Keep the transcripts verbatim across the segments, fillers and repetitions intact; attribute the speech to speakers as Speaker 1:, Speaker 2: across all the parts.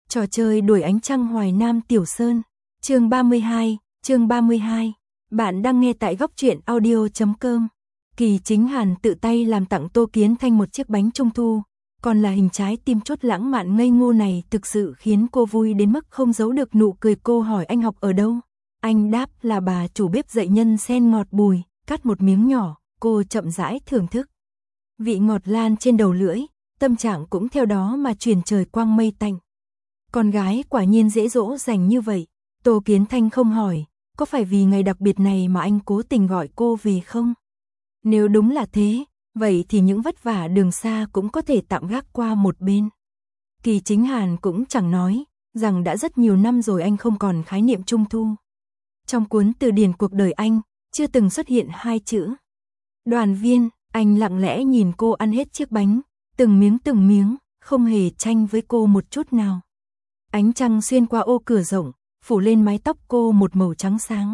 Speaker 1: Trò chơi đuổi ánh trăng Hoài Nam Tiểu Sơn. Chương ba mươi hai, chương ba mươi hai. Bạn đang nghe tại góc truyện audio chấm com. Kỳ Chính Hàn tự tay làm tặng Tô Kiến Thanh một chiếc bánh trung thu, còn là hình trái tim chốt lãng mạn ngây ngô này thực sự khiến cô vui đến mức không giấu được nụ cười. Cô hỏi anh học ở đâu? Anh đáp là bà chủ bếp dạy nhân sen ngọt bùi, cắt một miếng nhỏ, cô chậm rãi thưởng thức. Vị ngọt lan trên đầu lưỡi, tâm trạng cũng theo đó mà chuyển trời quang mây tạnh. Con gái quả nhiên dễ dỗ dành như vậy. Tô Kiến Thanh không hỏi, có phải vì ngày đặc biệt này mà anh cố tình gọi cô về không? Nếu đúng là thế, vậy thì những vất vả đường xa cũng có thể tạm gác qua một bên. Kỳ Chính Hàn cũng chẳng nói, rằng đã rất nhiều năm rồi anh không còn khái niệm trung thu. Trong cuốn từ điển cuộc đời anh, chưa từng xuất hiện hai chữ đoàn viên. Anh lặng lẽ nhìn cô ăn hết chiếc bánh, từng miếng từng miếng, không hề tranh với cô một chút nào. Ánh trăng xuyên qua ô cửa rộng, phủ lên mái tóc cô một màu trắng sáng.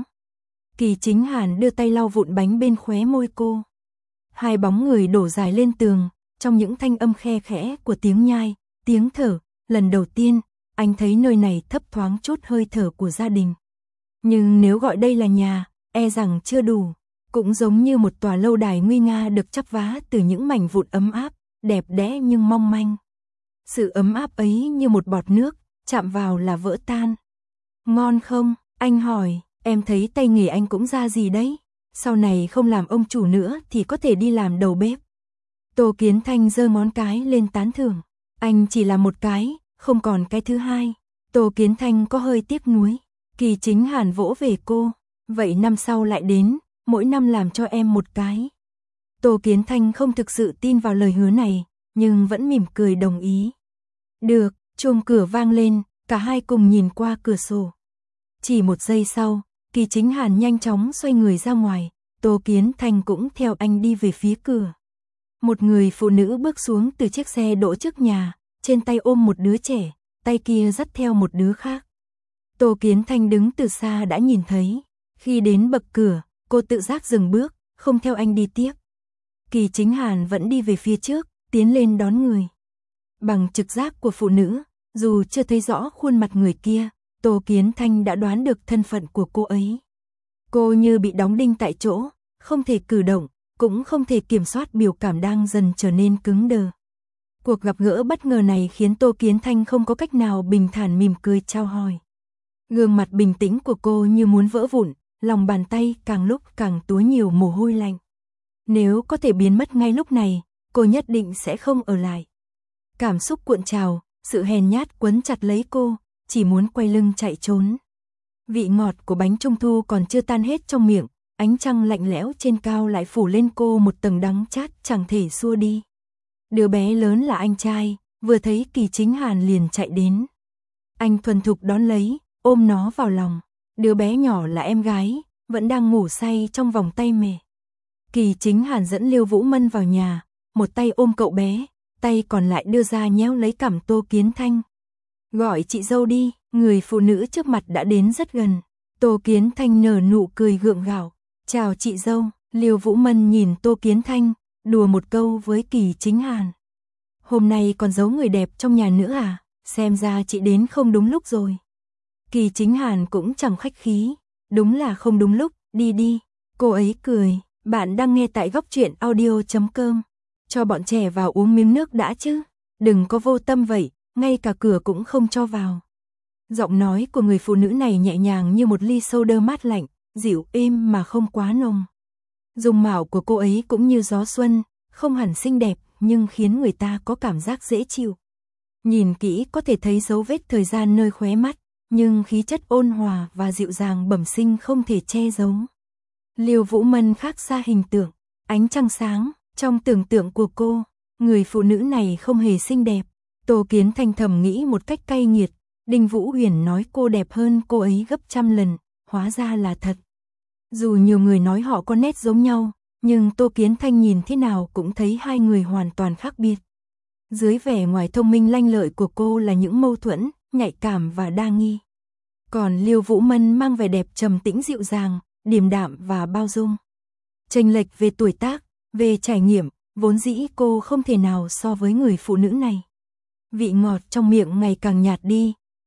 Speaker 1: Kỳ Chính Hàn đưa tay lau vụn bánh bên khóe môi cô. Hai bóng người đổ dài lên tường, trong những thanh âm khe khẽ của tiếng nhai, tiếng thở. Lần đầu tiên, anh thấy nơi này thấp thoáng chút hơi thở của gia đình. Nhưng nếu gọi đây là nhà, e rằng chưa đủ. Cũng giống như một tòa lâu đài nguy nga được chắp vá từ những mảnh vụn ấm áp, đẹp đẽ nhưng mong manh. Sự ấm áp ấy như một bọt nước, chạm vào là vỡ tan. Ngon không? Anh hỏi, em thấy tay nghề anh cũng ra gì đấy. Sau này không làm ông chủ nữa thì có thể đi làm đầu bếp. Tô Kiến Thanh giơ ngón cái lên tán thưởng. Anh chỉ làm một cái, không còn cái thứ hai. Tô Kiến Thanh có hơi tiếc nuối. Kỳ Chính Hàn vỗ về cô. Vậy năm sau lại đến, mỗi năm làm cho em một cái. Tô Kiến Thanh không thực sự tin vào lời hứa này, nhưng vẫn mỉm cười đồng ý. Được, chuông cửa vang lên, cả hai cùng nhìn qua cửa sổ. Chỉ một giây sau, Kỳ Chính Hàn nhanh chóng xoay người ra ngoài, Tô Kiến Thanh cũng theo anh đi về phía cửa. Một người phụ nữ bước xuống từ chiếc xe đỗ trước nhà, trên tay ôm một đứa trẻ, tay kia dắt theo một đứa khác. Tô Kiến Thanh đứng từ xa đã nhìn thấy, khi đến bậc cửa, cô tự giác dừng bước, không theo anh đi tiếp. Kỳ Chính Hàn vẫn đi về phía trước, tiến lên đón người. Bằng trực giác của phụ nữ, dù chưa thấy rõ khuôn mặt người kia, Tô Kiến Thanh đã đoán được thân phận của cô ấy. Cô như bị đóng đinh tại chỗ, không thể cử động, cũng không thể kiểm soát biểu cảm đang dần trở nên cứng đờ. Cuộc gặp gỡ bất ngờ này khiến Tô Kiến Thanh không có cách nào bình thản mỉm cười chào hỏi. Gương mặt bình tĩnh của cô như muốn vỡ vụn, lòng bàn tay càng lúc càng túa nhiều mồ hôi lạnh. Nếu có thể biến mất ngay lúc này, cô nhất định sẽ không ở lại. Cảm xúc cuộn trào, sự hèn nhát quấn chặt lấy cô, chỉ muốn quay lưng chạy trốn. Vị ngọt của bánh trung thu còn chưa tan hết trong miệng, ánh trăng lạnh lẽo trên cao lại phủ lên cô một tầng đắng chát chẳng thể xua đi. Đứa bé lớn là anh trai, vừa thấy Kỳ Chính Hàn liền chạy đến. Anh thuần thục đón lấy, ôm nó vào lòng. Đứa bé nhỏ là em gái, vẫn đang ngủ say trong vòng tay mẹ. Kỳ Chính Hàn dẫn Liêu Vũ Mân vào nhà, một tay ôm cậu bé, tay còn lại đưa ra nhéo lấy cằm Tô Kiến Thanh. Gọi chị dâu đi, người phụ nữ trước mặt đã đến rất gần. Tô Kiến Thanh nở nụ cười gượng gạo. Chào chị dâu. Liêu Vũ Mân nhìn Tô Kiến Thanh, đùa một câu với Kỳ Chính Hàn. Hôm nay còn giấu người đẹp trong nhà nữa à, xem ra chị đến không đúng lúc rồi. Kỳ Chính Hàn cũng chẳng khách khí, đúng là không đúng lúc, đi đi. Cô ấy cười, bạn đang nghe tại góc truyện audio chấm com. Cho bọn trẻ vào uống miếng nước đã chứ, đừng có vô tâm vậy, ngay cả cửa cũng không cho vào. Giọng nói của người phụ nữ này nhẹ nhàng như một ly soda mát lạnh, dịu êm mà không quá nồng. Dung mạo của cô ấy cũng như gió xuân, không hẳn xinh đẹp nhưng khiến người ta có cảm giác dễ chịu. Nhìn kỹ có thể thấy dấu vết thời gian nơi khóe mắt, nhưng khí chất ôn hòa và dịu dàng bẩm sinh không thể che giấu. Liêu Vũ Mân khác xa hình tượng, ánh trăng sáng, trong tưởng tượng của cô, người phụ nữ này không hề xinh đẹp. Tô Kiến Thanh thầm nghĩ một cách cay nghiệt, Đinh Vũ Huyền nói cô đẹp hơn cô ấy gấp trăm lần, hóa ra là thật. Dù nhiều người nói họ có nét giống nhau, nhưng Tô Kiến Thanh nhìn thế nào cũng thấy hai người hoàn toàn khác biệt. Dưới vẻ ngoài thông minh lanh lợi của cô là những mâu thuẫn, nhạy cảm và đa nghi. Còn Liêu Vũ Mân mang vẻ đẹp trầm tĩnh dịu dàng, điềm đạm và bao dung. Chênh lệch về tuổi tác, về trải nghiệm, vốn dĩ cô không thể nào so với người phụ nữ này. Vị ngọt trong miệng ngày càng nhạt đi,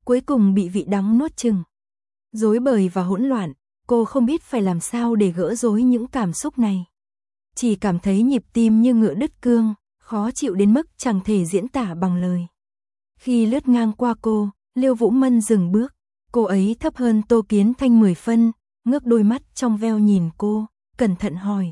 Speaker 1: cuối cùng bị vị đắng nuốt chửng. Rối bời và hỗn loạn, cô không biết phải làm sao để gỡ rối những cảm xúc này. Chỉ cảm thấy nhịp tim như ngựa đứt cương, khó chịu đến mức chẳng thể diễn tả bằng lời. Khi lướt ngang qua cô, Liêu Vũ Mân dừng bước. Cô ấy thấp hơn Tô Kiến Thanh mười phân, ngước đôi mắt trong veo nhìn cô, cẩn thận hỏi.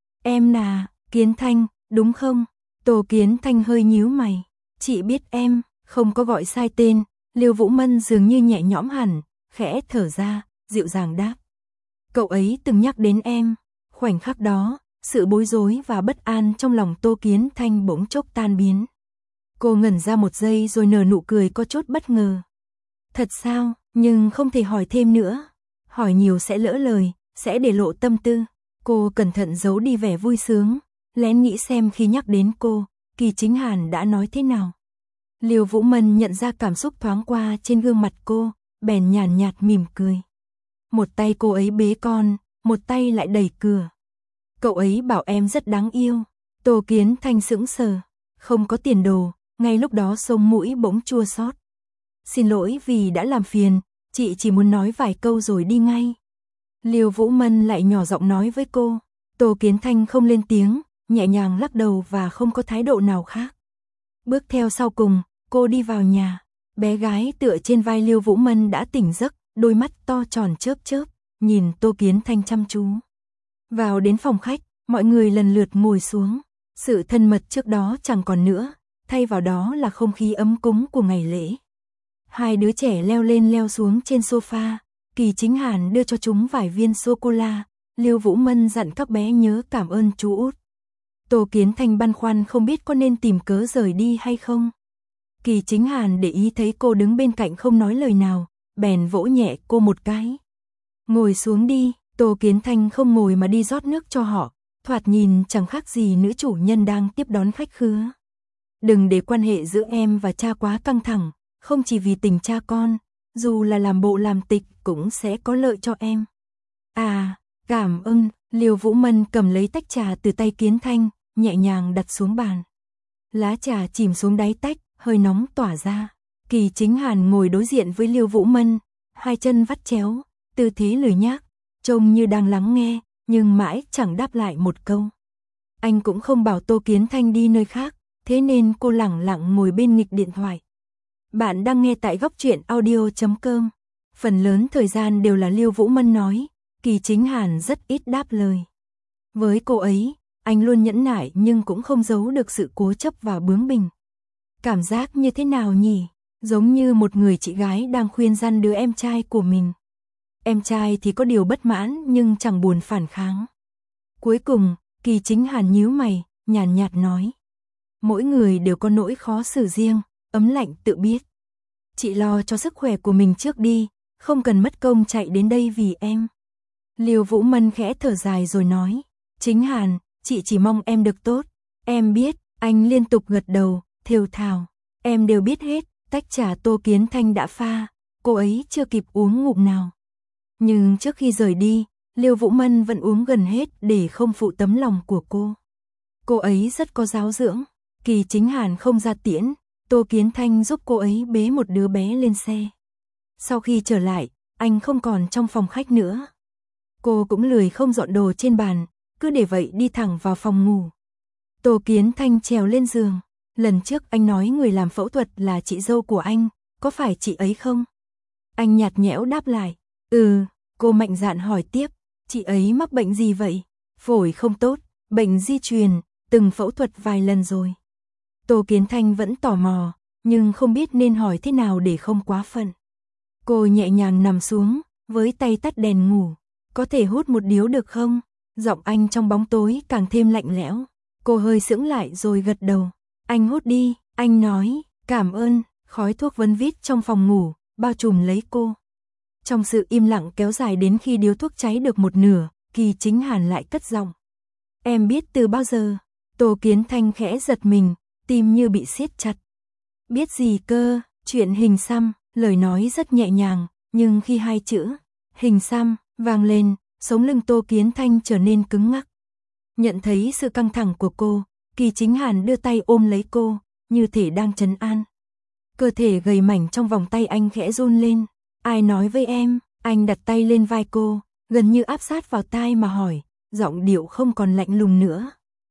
Speaker 1: Em là Kiến Thanh, đúng không? Tô Kiến Thanh hơi nhíu mày. Chị biết em, không có gọi sai tên. Liêu Vũ Mân dường như nhẹ nhõm hẳn, khẽ thở ra, dịu dàng đáp. Cậu ấy từng nhắc đến em. Khoảnh khắc đó, sự bối rối và bất an trong lòng Tô Kiến Thanh bỗng chốc tan biến. Cô ngẩn ra một giây rồi nở nụ cười có chút bất ngờ. Thật sao, nhưng không thể hỏi thêm nữa. Hỏi nhiều sẽ lỡ lời, sẽ để lộ tâm tư. Cô cẩn thận giấu đi vẻ vui sướng, lén nghĩ xem khi nhắc đến cô, Kỳ Chính Hàn đã nói thế nào. Liêu Vũ Mân nhận ra cảm xúc thoáng qua trên gương mặt cô, bèn nhàn nhạt mỉm cười. Một tay cô ấy bế con, một tay lại đẩy cửa. Cậu ấy bảo em rất đáng yêu. Tô Kiến Thanh sững sờ, không có tiền đồ, ngay lúc đó sống mũi bỗng chua xót. Xin lỗi vì đã làm phiền, chị chỉ muốn nói vài câu rồi đi ngay. Liêu Vũ Mân lại nhỏ giọng nói với cô. Tô Kiến Thanh không lên tiếng, nhẹ nhàng lắc đầu và không có thái độ nào khác. Bước theo sau cùng, cô đi vào nhà. Bé gái tựa trên vai Liêu Vũ Mân đã tỉnh giấc, đôi mắt to tròn chớp chớp, nhìn Tô Kiến Thanh chăm chú. Vào đến phòng khách, mọi người lần lượt ngồi xuống. Sự thân mật trước đó chẳng còn nữa, thay vào đó là không khí ấm cúng của ngày lễ. Hai đứa trẻ leo lên leo xuống trên sofa, Kỳ Chính Hàn đưa cho chúng vài viên sô-cô-la, Liêu Vũ Mân dặn các bé nhớ cảm ơn chú út. Tô Kiến Thanh băn khoăn không biết có nên tìm cớ rời đi hay không. Kỳ Chính Hàn để ý thấy cô đứng bên cạnh không nói lời nào, bèn vỗ nhẹ cô một cái. Ngồi xuống đi. Tô Kiến Thanh không ngồi mà đi rót nước cho họ, thoạt nhìn chẳng khác gì nữ chủ nhân đang tiếp đón khách khứa. Đừng để quan hệ giữa em và cha quá căng thẳng, không chỉ vì tình cha con, dù là làm bộ làm tịch cũng sẽ có lợi cho em. À, cảm ơn. Liêu Vũ Mân cầm lấy tách trà từ tay Kiến Thanh, nhẹ nhàng đặt xuống bàn. Lá trà chìm xuống đáy tách, hơi nóng tỏa ra. Kỳ Chính Hàn ngồi đối diện với Liêu Vũ Mân, hai chân vắt chéo, tư thế lười nhác, trông như đang lắng nghe, nhưng mãi chẳng đáp lại một câu. Anh cũng không bảo Tô Kiến Thanh đi nơi khác, thế nên cô lẳng lặng ngồi bên nghịch điện thoại. Bạn đang nghe tại góc truyện audio chấm com. Phần lớn thời gian đều là Liêu Vũ Mân nói, Kỳ Chính Hàn rất ít đáp lời. Với cô ấy, anh luôn nhẫn nại nhưng cũng không giấu được sự cố chấp và bướng bỉnh. Cảm giác như thế nào nhỉ? Giống như một người chị gái đang khuyên răn đứa em trai của mình. Em trai thì có điều bất mãn nhưng chẳng buồn phản kháng. Cuối cùng, Kỳ Chính Hàn nhíu mày, nhàn nhạt nói. Mỗi người đều có nỗi khó xử riêng, ấm lạnh tự biết. Chị lo cho sức khỏe của mình trước đi, không cần mất công chạy đến đây vì em. Liêu Vũ Mân khẽ thở dài rồi nói. Chính Hàn, chị chỉ mong em được tốt. Em biết, anh liên tục gật đầu, thều thào. Em đều biết hết, tách trà Tô Kiến Thanh đã pha, cô ấy chưa kịp uống ngụm nào. Nhưng trước khi rời đi, Liêu Vũ Mân vẫn uống gần hết để không phụ tấm lòng của cô. Cô ấy rất có giáo dưỡng. Kỳ Chính Hàn không ra tiễn, Tô Kiến Thanh giúp cô ấy bế một đứa bé lên xe. Sau khi trở lại, anh không còn trong phòng khách nữa. Cô cũng lười không dọn đồ trên bàn, cứ để vậy đi thẳng vào phòng ngủ. Tô Kiến Thanh trèo lên giường. Lần trước anh nói người làm phẫu thuật là chị dâu của anh, có phải chị ấy không? Anh nhạt nhẽo đáp lại. Ừ, cô mạnh dạn hỏi tiếp, chị ấy mắc bệnh gì vậy? Phổi không tốt, bệnh di truyền, từng phẫu thuật vài lần rồi. Tô Kiến Thanh vẫn tò mò, nhưng không biết nên hỏi thế nào để không quá phận. Cô nhẹ nhàng nằm xuống, với tay tắt đèn ngủ. Có thể hút một điếu được không? Giọng anh trong bóng tối càng thêm lạnh lẽo. Cô hơi sững lại rồi gật đầu. Anh hút đi, anh nói, cảm ơn. Khói thuốc vấn vít trong phòng ngủ, bao trùm lấy cô. Trong sự im lặng kéo dài đến khi điếu thuốc cháy được một nửa, Kỳ Chính Hàn lại cất giọng. Em biết từ bao giờ? Tô Kiến Thanh khẽ giật mình, tim như bị siết chặt. Biết gì cơ? Chuyện hình xăm. Lời nói rất nhẹ nhàng, nhưng khi hai chữ hình xăm vang lên, sống lưng Tô Kiến Thanh trở nên cứng ngắc. Nhận thấy sự căng thẳng của cô, Kỳ Chính Hàn đưa tay ôm lấy cô, như thể đang trấn an. Cơ thể gầy mảnh trong vòng tay anh khẽ run lên. Ai nói với em? Anh đặt tay lên vai cô, gần như áp sát vào tai mà hỏi, giọng điệu không còn lạnh lùng nữa.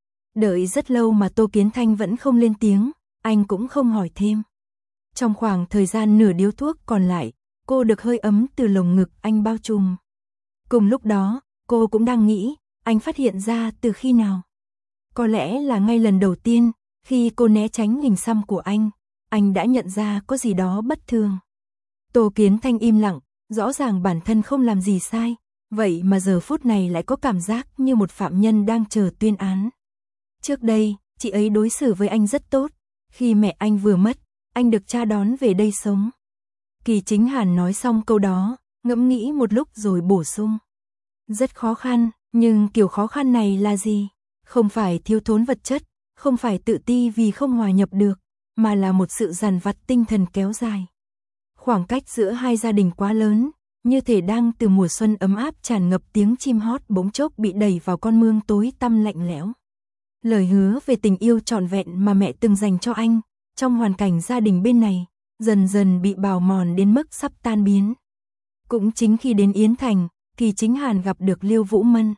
Speaker 1: Đợi rất lâu mà Tô Kiến Thanh vẫn không lên tiếng, anh cũng không hỏi thêm. Trong khoảng thời gian nửa điếu thuốc còn lại, cô được hơi ấm từ lồng ngực anh bao trùm. Cùng lúc đó, cô cũng đang nghĩ, anh phát hiện ra từ khi nào. Có lẽ là ngay lần đầu tiên, khi cô né tránh hình xăm của anh, anh đã nhận ra có gì đó bất thường. Tô Kiến Thanh im lặng, rõ ràng bản thân không làm gì sai, vậy mà giờ phút này lại có cảm giác như một phạm nhân đang chờ tuyên án. Trước đây, chị ấy đối xử với anh rất tốt, khi mẹ anh vừa mất, anh được cha đón về đây sống. Kỳ Chính Hàn nói xong câu đó, ngẫm nghĩ một lúc rồi bổ sung. Rất khó khăn, nhưng kiểu khó khăn này là gì? Không phải thiếu thốn vật chất, không phải tự ti vì không hòa nhập được, mà là một sự dằn vặt tinh thần kéo dài. Khoảng cách giữa hai gia đình quá lớn, như thể đang từ mùa xuân ấm áp tràn ngập tiếng chim hót bỗng chốc bị đẩy vào con mương tối tăm lạnh lẽo. Lời hứa về tình yêu trọn vẹn mà mẹ từng dành cho anh, trong hoàn cảnh gia đình bên này, dần dần bị bào mòn đến mức sắp tan biến. Cũng chính khi đến Yến Thành, Kỳ Chính Hàn gặp được Liêu Vũ Mân.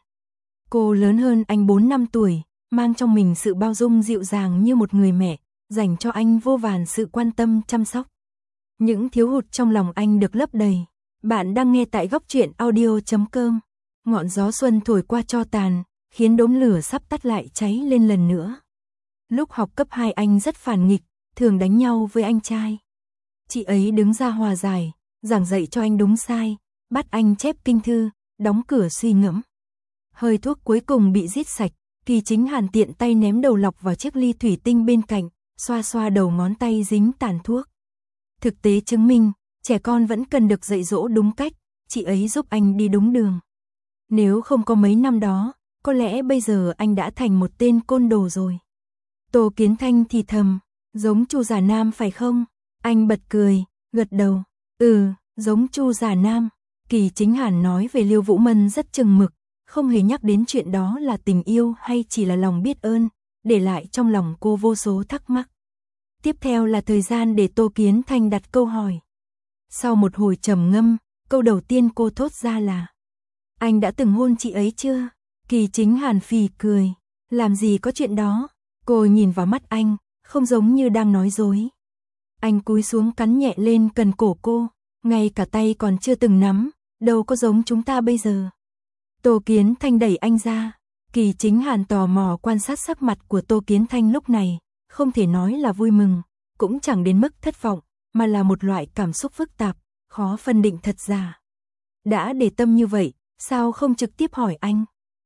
Speaker 1: Cô lớn hơn anh bốn năm tuổi, mang trong mình sự bao dung dịu dàng như một người mẹ, dành cho anh vô vàn sự quan tâm chăm sóc. Những thiếu hụt trong lòng anh được lấp đầy. Bạn đang nghe tại góc truyện audio chấm com. Ngọn gió xuân thổi qua tro tàn, khiến đốm lửa sắp tắt lại cháy lên lần nữa. Lúc học cấp hai anh rất phản nghịch, thường đánh nhau với anh trai. Chị ấy đứng ra hòa giải, giảng dạy cho anh đúng sai, bắt anh chép kinh thư, đóng cửa suy ngẫm. Hơi thuốc cuối cùng bị rít sạch, Kỳ Chính Hàn tiện tay ném đầu lọc vào chiếc ly thủy tinh bên cạnh, xoa xoa đầu ngón tay dính tàn thuốc. Thực tế chứng minh, trẻ con vẫn cần được dạy dỗ đúng cách, chị ấy giúp anh đi đúng đường. Nếu không có mấy năm đó, có lẽ bây giờ anh đã thành một tên côn đồ rồi. Tô Kiến Thanh thì thầm, giống Chu Giả Nam phải không? Anh bật cười, gật đầu, ừ, giống Chu Giả Nam. Kỳ Chính Hàn nói về Liêu Vũ Mân rất chừng mực, không hề nhắc đến chuyện đó là tình yêu hay chỉ là lòng biết ơn, để lại trong lòng cô vô số thắc mắc. Tiếp theo là thời gian để Tô Kiến Thanh đặt câu hỏi. Sau một hồi trầm ngâm, câu đầu tiên cô thốt ra là: anh đã từng hôn chị ấy chưa? Kỳ Chính Hàn phì cười, làm gì có chuyện đó. Cô nhìn vào mắt anh, không giống như đang nói dối. Anh cúi xuống cắn nhẹ lên cần cổ cô, ngay cả tay còn chưa từng nắm, đâu có giống chúng ta bây giờ. Tô Kiến Thanh đẩy anh ra. Kỳ Chính Hàn tò mò quan sát sắc mặt của Tô Kiến Thanh lúc này, không thể nói là vui mừng, cũng chẳng đến mức thất vọng, mà là một loại cảm xúc phức tạp, khó phân định thật giả. Đã để tâm như vậy, sao không trực tiếp hỏi anh?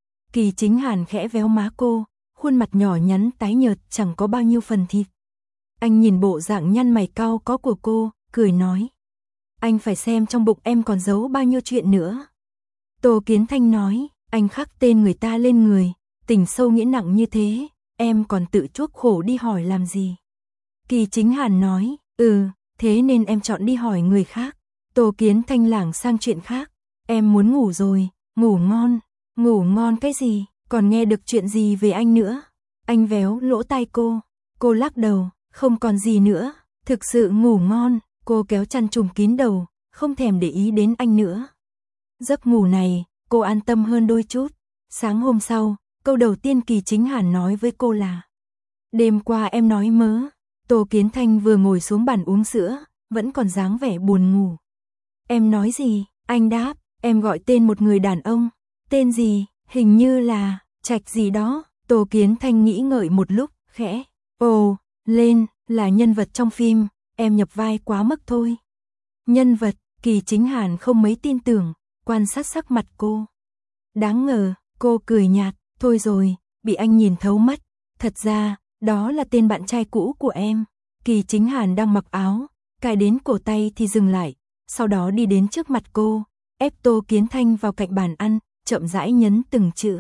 Speaker 1: Kỳ Chính Hàn khẽ véo má cô, khuôn mặt nhỏ nhắn tái nhợt chẳng có bao nhiêu phần thịt. Anh nhìn bộ dạng nhăn mày cau có của cô, cười nói: anh phải xem trong bụng em còn giấu bao nhiêu chuyện nữa. Tô Kiến Thanh nói: anh khắc tên người ta lên người, tình sâu nghĩa nặng như thế, em còn tự chuốc khổ đi hỏi làm gì? Kỳ Chính Hàn nói: ừ, thế nên em chọn đi hỏi người khác. Tô Kiến Thanh lảng sang chuyện khác: em muốn ngủ rồi, ngủ ngon. Ngủ ngon cái gì, còn nghe được chuyện gì về anh nữa? Anh véo lỗ tai cô, cô lắc đầu, không còn gì nữa, thực sự ngủ ngon. Cô kéo chăn trùm kín đầu, không thèm để ý đến anh nữa. Giấc ngủ này, cô an tâm hơn đôi chút. Sáng hôm sau, câu đầu tiên Kỳ Chính Hàn nói với cô là: đêm qua em nói mớ. Tô Kiến Thanh vừa ngồi xuống bàn uống sữa, vẫn còn dáng vẻ buồn ngủ. Em nói gì? Anh đáp: em gọi tên một người đàn ông. Tên gì? Hình như là Trạch gì đó. Tô Kiến Thanh nghĩ ngợi một lúc, khẽ ồ lên, là nhân vật trong phim, em nhập vai quá mức thôi. Nhân vật? Kỳ Chính Hàn không mấy tin tưởng, quan sát sắc mặt cô. Đáng ngờ, cô cười nhạt, thôi rồi, bị anh nhìn thấu mất. Thật ra, đó là tên bạn trai cũ của em. Kỳ Chính Hàn đang mặc áo, cài đến cổ tay thì dừng lại, sau đó đi đến trước mặt cô, ép Tô Kiến Thanh vào cạnh bàn ăn, chậm rãi nhấn từng chữ.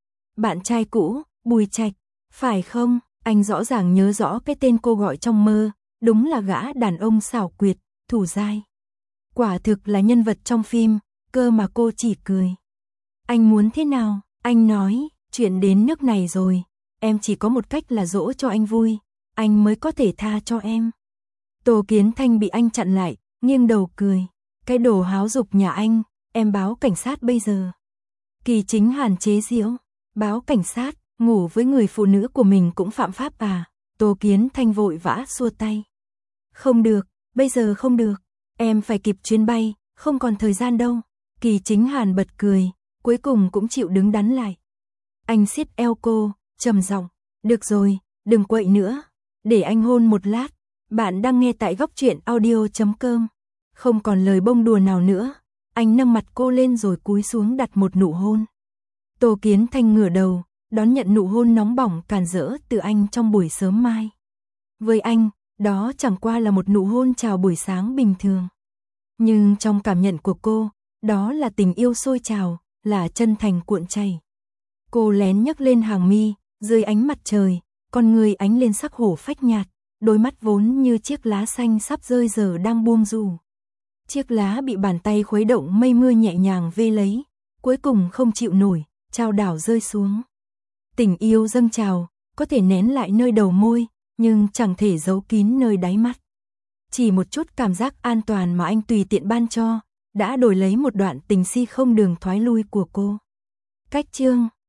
Speaker 1: Bạn trai cũ, Bùi Trạch, phải không? Anh rõ ràng nhớ rõ cái tên cô gọi trong mơ, đúng là gã đàn ông xảo quyệt, thủ dai. Quả thực là nhân vật trong phim, cơ mà cô chỉ cười. Anh muốn thế nào? Anh nói, chuyện đến nước này rồi, em chỉ có một cách là dỗ cho anh vui, anh mới có thể tha cho em. Tô Kiến Thanh bị anh chặn lại, nghiêng đầu cười. Cái đồ háo dục nhà anh, em báo cảnh sát bây giờ. Kỳ Chính Hàn chế giễu. Báo cảnh sát, ngủ với người phụ nữ của mình cũng phạm pháp à? Tô Kiến Thanh vội vã xua tay. Không được, bây giờ không được. Em phải kịp chuyến bay, không còn thời gian đâu. Kỳ Chính Hàn bật cười, cuối cùng cũng chịu đứng đắn lại. Anh siết eo cô, trầm giọng. Được rồi, đừng quậy nữa. Để anh hôn một lát. Bạn đang nghe tại góc truyện audio chấm com. Không còn lời bông đùa nào nữa. Anh nâng mặt cô lên rồi cúi xuống đặt một nụ hôn. Tô Kiến Thanh ngửa đầu, đón nhận nụ hôn nóng bỏng càn rỡ từ anh trong buổi sớm mai. Với anh, đó chẳng qua là một nụ hôn chào buổi sáng bình thường. Nhưng trong cảm nhận của cô, đó là tình yêu sôi trào, là chân thành cuộn chảy. Cô lén nhấc lên hàng mi, dưới ánh mặt trời, con người ánh lên sắc hổ phách nhạt, đôi mắt vốn như chiếc lá xanh sắp rơi giờ đang buông rủ. Chiếc lá bị bàn tay khuấy động mây mưa nhẹ nhàng vê lấy, cuối cùng không chịu nổi, trao đảo rơi xuống. Tình yêu dâng trào, có thể nén lại nơi đầu môi, nhưng chẳng thể giấu kín nơi đáy mắt. Chỉ một chút cảm giác an toàn mà anh tùy tiện ban cho, đã đổi lấy một đoạn tình si không đường thoái lui của cô. Cách chương